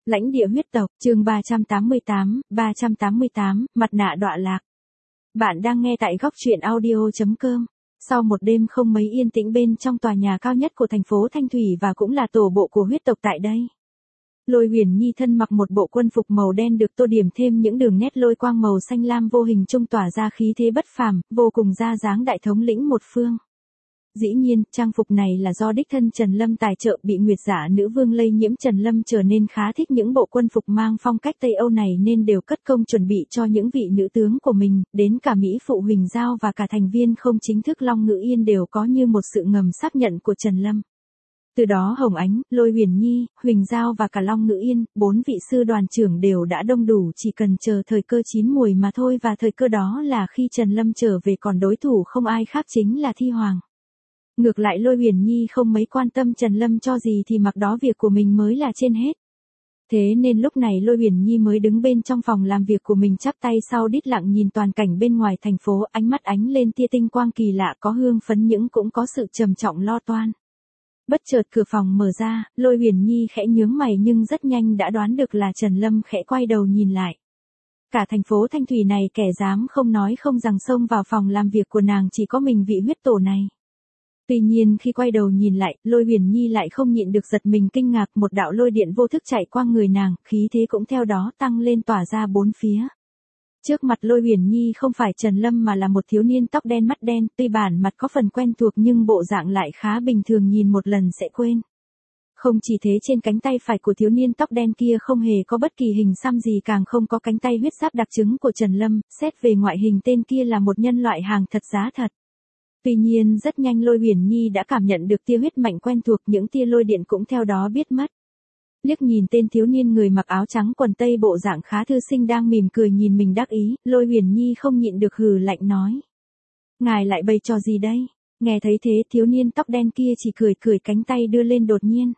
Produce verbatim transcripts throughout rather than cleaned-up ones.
Lãnh địa huyết tộc, chương ba trăm tám mươi tám, ba trăm tám mươi tám, mặt nạ đọa lạc. Bạn đang nghe tại góc truyện audio chấm com. Sau một đêm không mấy yên tĩnh bên trong tòa nhà cao nhất của thành phố Thanh Thủy và cũng là tổ bộ của huyết tộc tại đây. Lôi Huyền Nhi thân mặc một bộ quân phục màu đen được tô điểm thêm những đường nét lôi quang màu xanh lam vô hình trung tỏa ra khí thế bất phàm, vô cùng ra dáng đại thống lĩnh một phương. Dĩ nhiên, trang phục này là do đích thân Trần Lâm tài trợ, bị Nguyệt Giả Nữ Vương lây nhiễm Trần Lâm trở nên khá thích những bộ quân phục mang phong cách Tây Âu này nên đều cất công chuẩn bị cho những vị nữ tướng của mình, đến cả Mỹ Phụ Huỳnh Giao và cả thành viên không chính thức Long Ngữ Yên đều có như một sự ngầm xác nhận của Trần Lâm. Từ đó Hồng Ánh, Lôi Huyền Nhi, Huỳnh Giao và cả Long Ngữ Yên, bốn vị sư đoàn trưởng đều đã đông đủ, chỉ cần chờ thời cơ chín muồi mà thôi, và thời cơ đó là khi Trần Lâm trở về, còn đối thủ không ai khác chính là Thi Hoàng. Ngược lại Lôi Huyền Nhi không mấy quan tâm Trần Lâm cho gì thì mặc đó việc của mình mới là trên hết. Thế nên lúc này Lôi Huyền Nhi mới đứng bên trong phòng làm việc của mình chắp tay sau đít lặng nhìn toàn cảnh bên ngoài thành phố, ánh mắt ánh lên tia tinh quang kỳ lạ, có hương phấn nhưng cũng có sự trầm trọng lo toan. Bất chợt cửa phòng mở ra, Lôi Huyền Nhi khẽ nhướng mày nhưng rất nhanh đã đoán được là Trần Lâm, khẽ quay đầu nhìn lại. Cả thành phố Thanh Thủy này kẻ dám không nói không rằng xông vào phòng làm việc của nàng chỉ có mình vị huyết tổ này. Tuy nhiên khi quay đầu nhìn lại, Lôi Huyền Nhi lại không nhịn được giật mình kinh ngạc, một đạo lôi điện vô thức chạy qua người nàng, khí thế cũng theo đó tăng lên tỏa ra bốn phía. Trước mặt Lôi Huyền Nhi không phải Trần Lâm mà là một thiếu niên tóc đen mắt đen, tuy bản mặt có phần quen thuộc nhưng bộ dạng lại khá bình thường, nhìn một lần sẽ quên. Không chỉ thế, trên cánh tay phải của thiếu niên tóc đen kia không hề có bất kỳ hình xăm gì, càng không có cánh tay huyết giáp đặc trưng của Trần Lâm, xét về ngoại hình tên kia là một nhân loại hàng thật giá thật. Tuy nhiên rất nhanh Lôi Huyền Nhi đã cảm nhận được tia huyết mạnh quen thuộc, những tia lôi điện cũng theo đó biết mất. Liếc nhìn tên thiếu niên người mặc áo trắng quần tây bộ dạng khá thư sinh đang mỉm cười nhìn mình đắc ý, Lôi Huyền Nhi không nhịn được hừ lạnh nói. Ngài lại bày trò gì đây? Nghe thấy thế thiếu niên tóc đen kia chỉ cười cười, cánh tay đưa lên đột nhiên.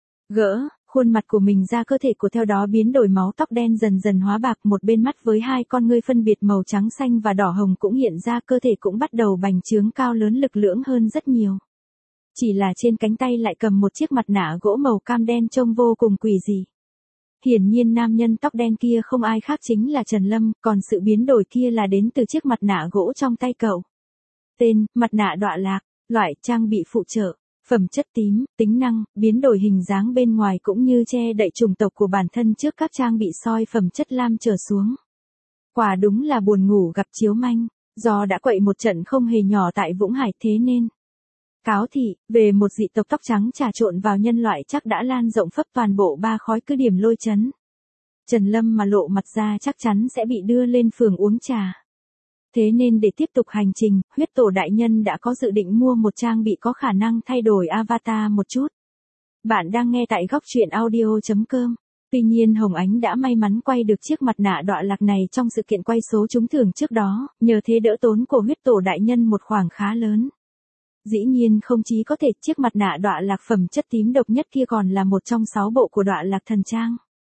Gỡ, khuôn mặt của mình ra, cơ thể của theo đó biến đổi, máu tóc đen dần dần hóa bạc, một bên mắt với hai con ngươi phân biệt màu trắng xanh và đỏ hồng cũng hiện ra, cơ thể cũng bắt đầu bành trướng cao lớn lực lưỡng hơn rất nhiều. Chỉ là trên cánh tay lại cầm một chiếc mặt nạ gỗ màu cam đen trông vô cùng quỷ dị. Hiển nhiên nam nhân tóc đen kia không ai khác chính là Trần Lâm, còn sự biến đổi kia là đến từ chiếc mặt nạ gỗ trong tay cậu. Tên, mặt nạ đọa lạc, loại, trang bị phụ trợ, phẩm chất tím, tính năng, biến đổi hình dáng bên ngoài cũng như che đậy chủng tộc của bản thân trước các trang bị soi phẩm chất lam trở xuống. Quả đúng là buồn ngủ gặp chiếu manh, do đã quậy một trận không hề nhỏ tại Vũng Hải thế nên. Cáo thị, về một dị tộc tóc trắng trà trộn vào nhân loại chắc đã lan rộng phấp toàn bộ ba khói cứ điểm Lôi Trấn. Trần Lâm mà lộ mặt ra chắc chắn sẽ bị đưa lên phường uống trà. Thế nên để tiếp tục hành trình, huyết tổ đại nhân đã có dự định mua một trang bị có khả năng thay đổi avatar một chút. Bạn đang nghe tại góc truyện audio chấm com. Tuy nhiên Hồng Ánh đã may mắn quay được chiếc mặt nạ đọa lạc này trong sự kiện quay số trúng thưởng trước đó, nhờ thế đỡ tốn của huyết tổ đại nhân một khoản khá lớn. Dĩ nhiên không chỉ có thể, chiếc mặt nạ đọa lạc phẩm chất tím độc nhất kia còn là một trong sáu bộ của đọa lạc thần trang.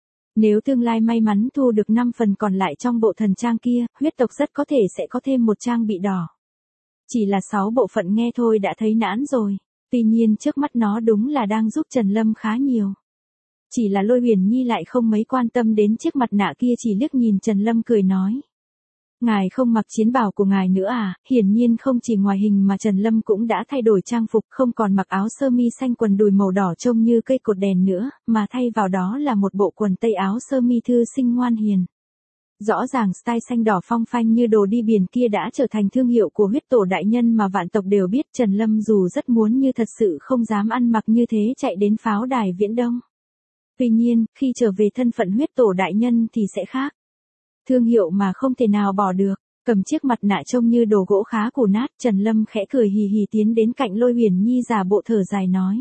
Nếu tương lai may mắn thu được năm phần còn lại trong bộ thần trang kia, huyết tộc rất có thể sẽ có thêm một trang bị đỏ. Chỉ là sáu bộ phận nghe thôi đã thấy nản rồi. Tuy nhiên trước mắt nó đúng là đang giúp Trần Lâm khá nhiều. Chỉ là Lôi Huyền Nhi lại không mấy quan tâm đến chiếc mặt nạ kia, chỉ liếc nhìn Trần Lâm cười nói. Ngài không mặc chiến bào của ngài nữa à? Hiển nhiên không chỉ ngoài hình mà Trần Lâm cũng đã thay đổi trang phục, không còn mặc áo sơ mi xanh quần đùi màu đỏ trông như cây cột đèn nữa, mà thay vào đó là một bộ quần tây áo sơ mi thư sinh ngoan hiền. Rõ ràng style xanh đỏ phong phanh như đồ đi biển kia đã trở thành thương hiệu của huyết tổ đại nhân mà vạn tộc đều biết. Trần Lâm dù rất muốn như thật sự không dám ăn mặc như thế chạy đến pháo đài Viễn Đông. Tuy nhiên, khi trở về thân phận huyết tổ đại nhân thì sẽ khác. Thương hiệu mà không thể nào bỏ được, cầm chiếc mặt nạ trông như đồ gỗ khá cũ nát, Trần Lâm khẽ cười hì hì tiến đến cạnh Lôi Huyền Nhi giả bộ thở dài nói.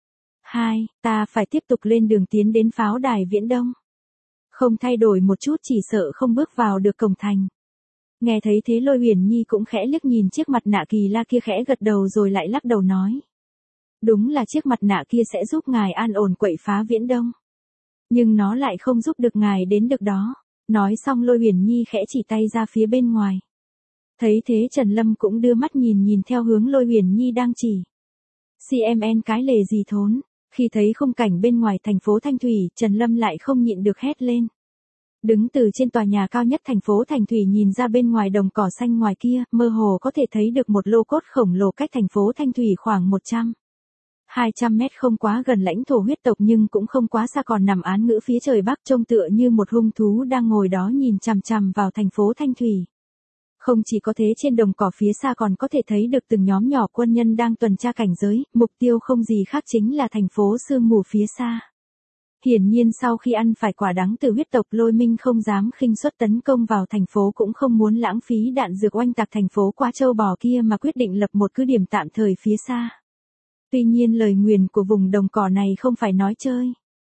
Hai, ta phải tiếp tục lên đường tiến đến pháo đài Viễn Đông. Không thay đổi một chút chỉ sợ không bước vào được cổng thành. Nghe thấy thế Lôi Huyền Nhi cũng khẽ liếc nhìn chiếc mặt nạ kỳ la kia, khẽ gật đầu rồi lại lắc đầu nói. Đúng là chiếc mặt nạ kia sẽ giúp ngài an ổn quậy phá Viễn Đông. Nhưng nó lại không giúp được ngài đến được đó. Nói xong Lôi Huyền Nhi khẽ chỉ tay ra phía bên ngoài. Thấy thế Trần Lâm cũng đưa mắt nhìn nhìn theo hướng Lôi Huyền Nhi đang chỉ. xê em en cái lề gì thốn, Khi thấy khung cảnh bên ngoài thành phố Thanh Thủy, Trần Lâm lại không nhịn được hét lên. Đứng từ trên tòa nhà cao nhất thành phố Thanh Thủy nhìn ra bên ngoài đồng cỏ xanh ngoài kia, mơ hồ có thể thấy được một lô cốt khổng lồ cách thành phố Thanh Thủy khoảng một trăm, hai trăm mét, không quá gần lãnh thổ huyết tộc nhưng cũng không quá xa, còn nằm án ngữ phía trời bắc, trông tựa như một hung thú đang ngồi đó nhìn chằm chằm vào thành phố Thanh Thủy. Không chỉ có thế, trên đồng cỏ phía xa còn có thể thấy được từng nhóm nhỏ quân nhân đang tuần tra cảnh giới, mục tiêu không gì khác chính là thành phố sương mù phía xa. Hiển nhiên sau khi ăn phải quả đắng từ huyết tộc, Lôi Minh không dám khinh suất tấn công vào thành phố, cũng không muốn lãng phí đạn dược oanh tạc thành phố quá châu bò kia mà quyết định lập một cứ điểm tạm thời phía xa. Tuy nhiên lời nguyền của vùng đồng cỏ này không phải nói chơi.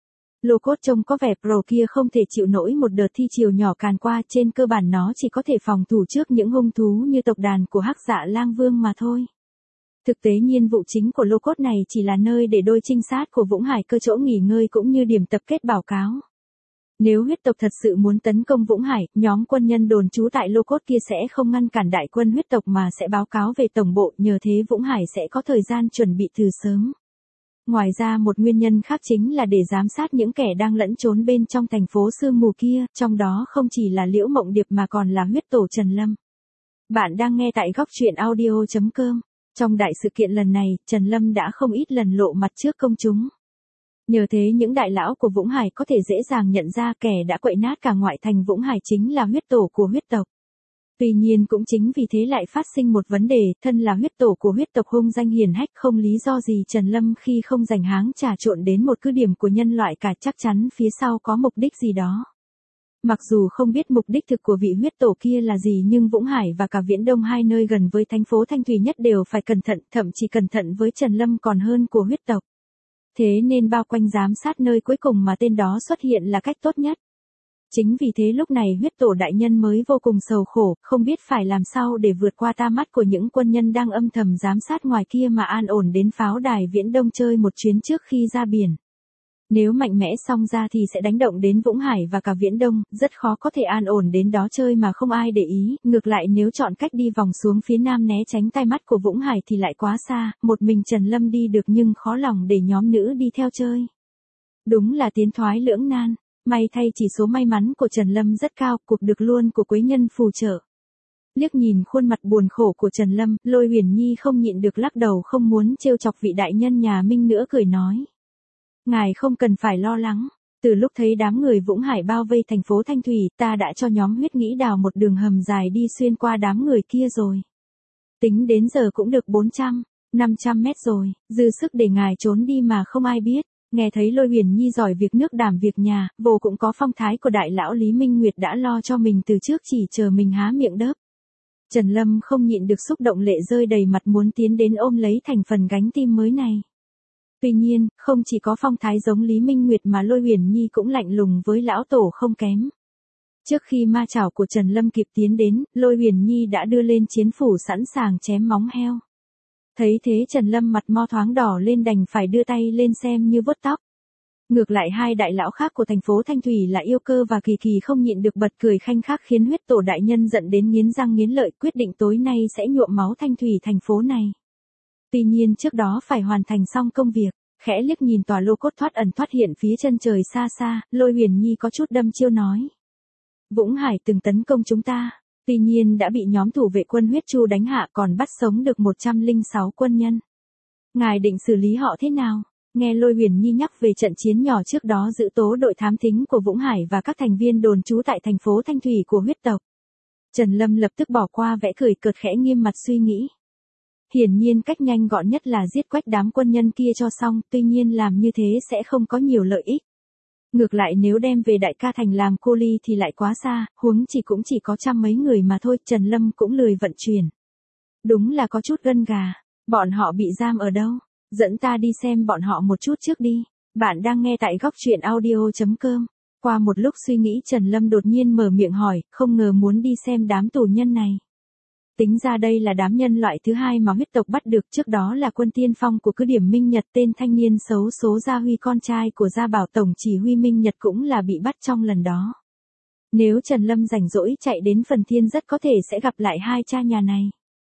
Lô cốt trông có vẻ pro kia không thể chịu nổi một đợt thi chiều nhỏ càn qua, trên cơ bản nó chỉ có thể phòng thủ trước những hung thú như tộc đàn của Hắc Dạ Lang Vương mà thôi. Thực tế nhiên vụ chính của lô cốt này chỉ là nơi để đôi trinh sát của Vũng Hải Cơ chỗ nghỉ ngơi cũng như điểm tập kết báo cáo. Nếu huyết tộc thật sự muốn tấn công Vũng Hải, nhóm quân nhân đồn trú tại lô cốt kia sẽ không ngăn cản đại quân huyết tộc mà sẽ báo cáo về tổng bộ, nhờ thế Vũng Hải sẽ có thời gian chuẩn bị từ sớm. Ngoài ra một nguyên nhân khác chính là để giám sát những kẻ đang lẫn trốn bên trong thành phố sương mù kia, trong đó không chỉ là Liễu Mộng Điệp mà còn là huyết tổ Trần Lâm. Bạn đang nghe tại góc truyện audio chấm com. Trong đại sự kiện lần này, Trần Lâm đã không ít lần lộ mặt trước công chúng. Nhờ thế những đại lão của Vũng Hải có thể dễ dàng nhận ra kẻ đã quậy nát cả ngoại thành Vũng Hải chính là huyết tổ của huyết tộc. Tuy nhiên cũng chính vì thế lại phát sinh một vấn đề, thân là huyết tổ của huyết tộc hung danh hiển hách, không lý do gì Trần Lâm khi không dành háng trà trộn đến một cứ điểm của nhân loại cả, chắc chắn phía sau có mục đích gì đó. Mặc dù không biết mục đích thực của vị huyết tổ kia là gì nhưng Vũng Hải và cả Viễn Đông, hai nơi gần với thành phố Thanh Thủy nhất, đều phải cẩn thận, thậm chí cẩn thận với Trần Lâm còn hơn của huyết tộc. Thế nên bao quanh giám sát nơi cuối cùng mà tên đó xuất hiện là cách tốt nhất. Chính vì thế lúc này huyết tổ đại nhân mới vô cùng sầu khổ, không biết phải làm sao để vượt qua ta mắt của những quân nhân đang âm thầm giám sát ngoài kia mà an ổn đến pháo đài Viễn Đông chơi một chuyến trước khi ra biển. Nếu mạnh mẽ xông ra thì sẽ đánh động đến Vũng Hải và cả Viễn Đông, rất khó có thể an ổn đến đó chơi mà không ai để ý, ngược lại nếu chọn cách đi vòng xuống phía nam né tránh tai mắt của Vũng Hải thì lại quá xa, một mình Trần Lâm đi được nhưng khó lòng để nhóm nữ đi theo chơi. Đúng là tiến thoái lưỡng nan, may thay chỉ số may mắn của Trần Lâm rất cao, cục được luôn của quý nhân phù trợ. Liếc nhìn khuôn mặt buồn khổ của Trần Lâm, Lôi Huyền Nhi không nhịn được lắc đầu, không muốn trêu chọc vị đại nhân nhà Minh nữa, cười nói. Ngài không cần phải lo lắng, từ lúc thấy đám người Vũng Hải bao vây thành phố Thanh Thủy, ta đã cho nhóm huyết nghĩ đào một đường hầm dài đi xuyên qua đám người kia rồi. Tính đến giờ cũng được bốn trăm, năm trăm mét rồi, dư sức để ngài trốn đi mà không ai biết. Nghe thấy Lôi Huyền Nhi giỏi việc nước đảm việc nhà, vô cũng có phong thái của đại lão Lý Minh Nguyệt đã lo cho mình từ trước, chỉ chờ mình há miệng đớp. Trần Lâm không nhịn được xúc động, lệ rơi đầy mặt muốn tiến đến ôm lấy thành phần gánh tim mới này. Tuy nhiên, không chỉ có phong thái giống Lý Minh Nguyệt mà Lôi Huyền Nhi cũng lạnh lùng với lão tổ không kém. Trước khi ma chảo của Trần Lâm kịp tiến đến, Lôi Huyền Nhi đã đưa lên chiến phủ sẵn sàng chém móng heo. Thấy thế Trần Lâm mặt mo thoáng đỏ lên, đành phải đưa tay lên xem như vuốt tóc. Ngược lại hai đại lão khác của thành phố Thanh Thủy là Yêu Cơ và Kỳ Kỳ không nhịn được bật cười khanh khách, khiến huyết tổ đại nhân giận đến nghiến răng nghiến lợi, quyết định tối nay sẽ nhuộm máu Thanh Thủy thành phố này. Tuy nhiên trước đó phải hoàn thành xong công việc, khẽ liếc nhìn tòa lô cốt thoát ẩn thoát hiện phía chân trời xa xa, Lôi Huyền Nhi có chút đâm chiêu nói. Vũng Hải từng tấn công chúng ta, tuy nhiên đã bị nhóm thủ vệ quân huyết chu đánh hạ, còn bắt sống được một trăm lẻ sáu quân nhân. Ngài định xử lý họ thế nào? Nghe Lôi Huyền Nhi nhắc về trận chiến nhỏ trước đó giữ tố đội thám thính của Vũng Hải và các thành viên đồn trú tại thành phố Thanh Thủy của huyết tộc, Trần Lâm lập tức bỏ qua vẻ cười cợt, khẽ nghiêm mặt suy nghĩ. Hiển nhiên cách nhanh gọn nhất là giết quách đám quân nhân kia cho xong, tuy nhiên làm như thế sẽ không có nhiều lợi ích. Ngược lại nếu đem về Đại Ca Thành làm cô ly thì lại quá xa, huống chỉ cũng chỉ có trăm mấy người mà thôi, Trần Lâm cũng lười vận chuyển. Đúng là có chút gân gà, bọn họ bị giam ở đâu? Dẫn ta đi xem bọn họ một chút trước đi. Bạn đang nghe tại góc truyện audio chấm com. Qua một lúc suy nghĩ Trần Lâm đột nhiên mở miệng hỏi, không ngờ muốn đi xem đám tù nhân này. Tính ra đây là đám nhân loại thứ hai mà huyết tộc bắt được, trước đó là quân tiên phong của cứ điểm Minh Nhật, tên thanh niên xấu số Gia Huy con trai của Gia Bảo tổng chỉ huy Minh Nhật cũng là bị bắt trong lần đó. Nếu Trần Lâm rảnh rỗi chạy đến Phần Thiên rất có thể sẽ gặp lại hai cha nhà này.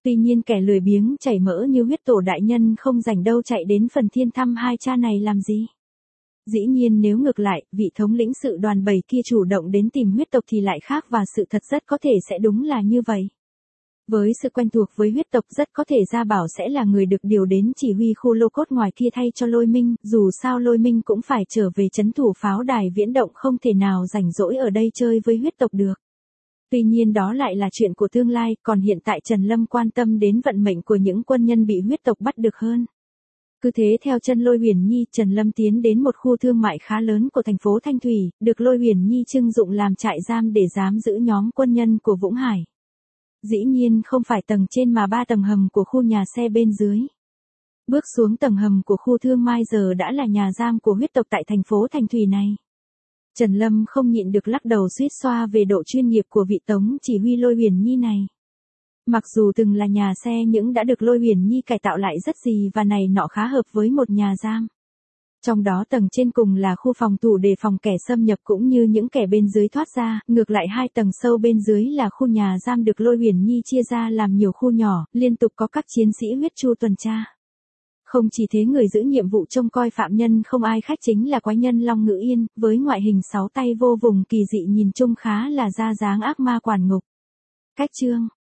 Tuy nhiên kẻ lười biếng chảy mỡ như huyết tổ đại nhân không rảnh đâu chạy đến phần thiên thăm hai cha này làm gì. Dĩ nhiên nếu ngược lại, vị thống lĩnh sự đoàn bầy kia chủ động đến tìm huyết tộc thì lại khác và sự thật rất có thể sẽ đúng là như vậy. Với sự quen thuộc với huyết tộc rất có thể Gia Bảo sẽ là người được điều đến chỉ huy khu lô cốt ngoài kia thay cho Lôi Minh, dù sao Lôi Minh cũng phải trở về trấn thủ pháo đài viễn động không thể nào rảnh rỗi ở đây chơi với huyết tộc được. Tuy nhiên đó lại là chuyện của tương lai, còn hiện tại Trần Lâm quan tâm đến vận mệnh của những quân nhân bị huyết tộc bắt được hơn. Cứ thế theo chân Lôi Huyền Nhi, Trần Lâm tiến đến một khu thương mại khá lớn của thành phố Thanh Thủy, được Lôi Huyền Nhi trưng dụng làm trại giam để giam giữ nhóm quân nhân của Vũng Hải. Dĩ nhiên không phải tầng trên mà ba tầng hầm của khu nhà xe bên dưới. Bước xuống tầng hầm của khu thương mai giờ đã là nhà giam của huyết tộc tại thành phố Thanh Thủy này. Trần Lâm không nhịn được lắc đầu suýt xoa về độ chuyên nghiệp của vị tống chỉ huy Lôi Huyền Nhi này. Mặc dù từng là nhà xe nhưng đã được Lôi Huyền Nhi cải tạo lại rất gì và này nọ khá hợp với một nhà giam. Trong đó tầng trên cùng là khu phòng thủ để phòng kẻ xâm nhập cũng như những kẻ bên dưới thoát ra, ngược lại hai tầng sâu bên dưới là khu nhà giam được Lôi Huyền Nhi chia ra làm nhiều khu nhỏ, liên tục có các chiến sĩ huyết chu tuần tra. Không chỉ thế người giữ nhiệm vụ trông coi phạm nhân không ai khác chính là quái nhân Long Ngữ Yên, với ngoại hình sáu tay vô vùng kỳ dị nhìn chung khá là ra dáng ác ma quản ngục. Cách chương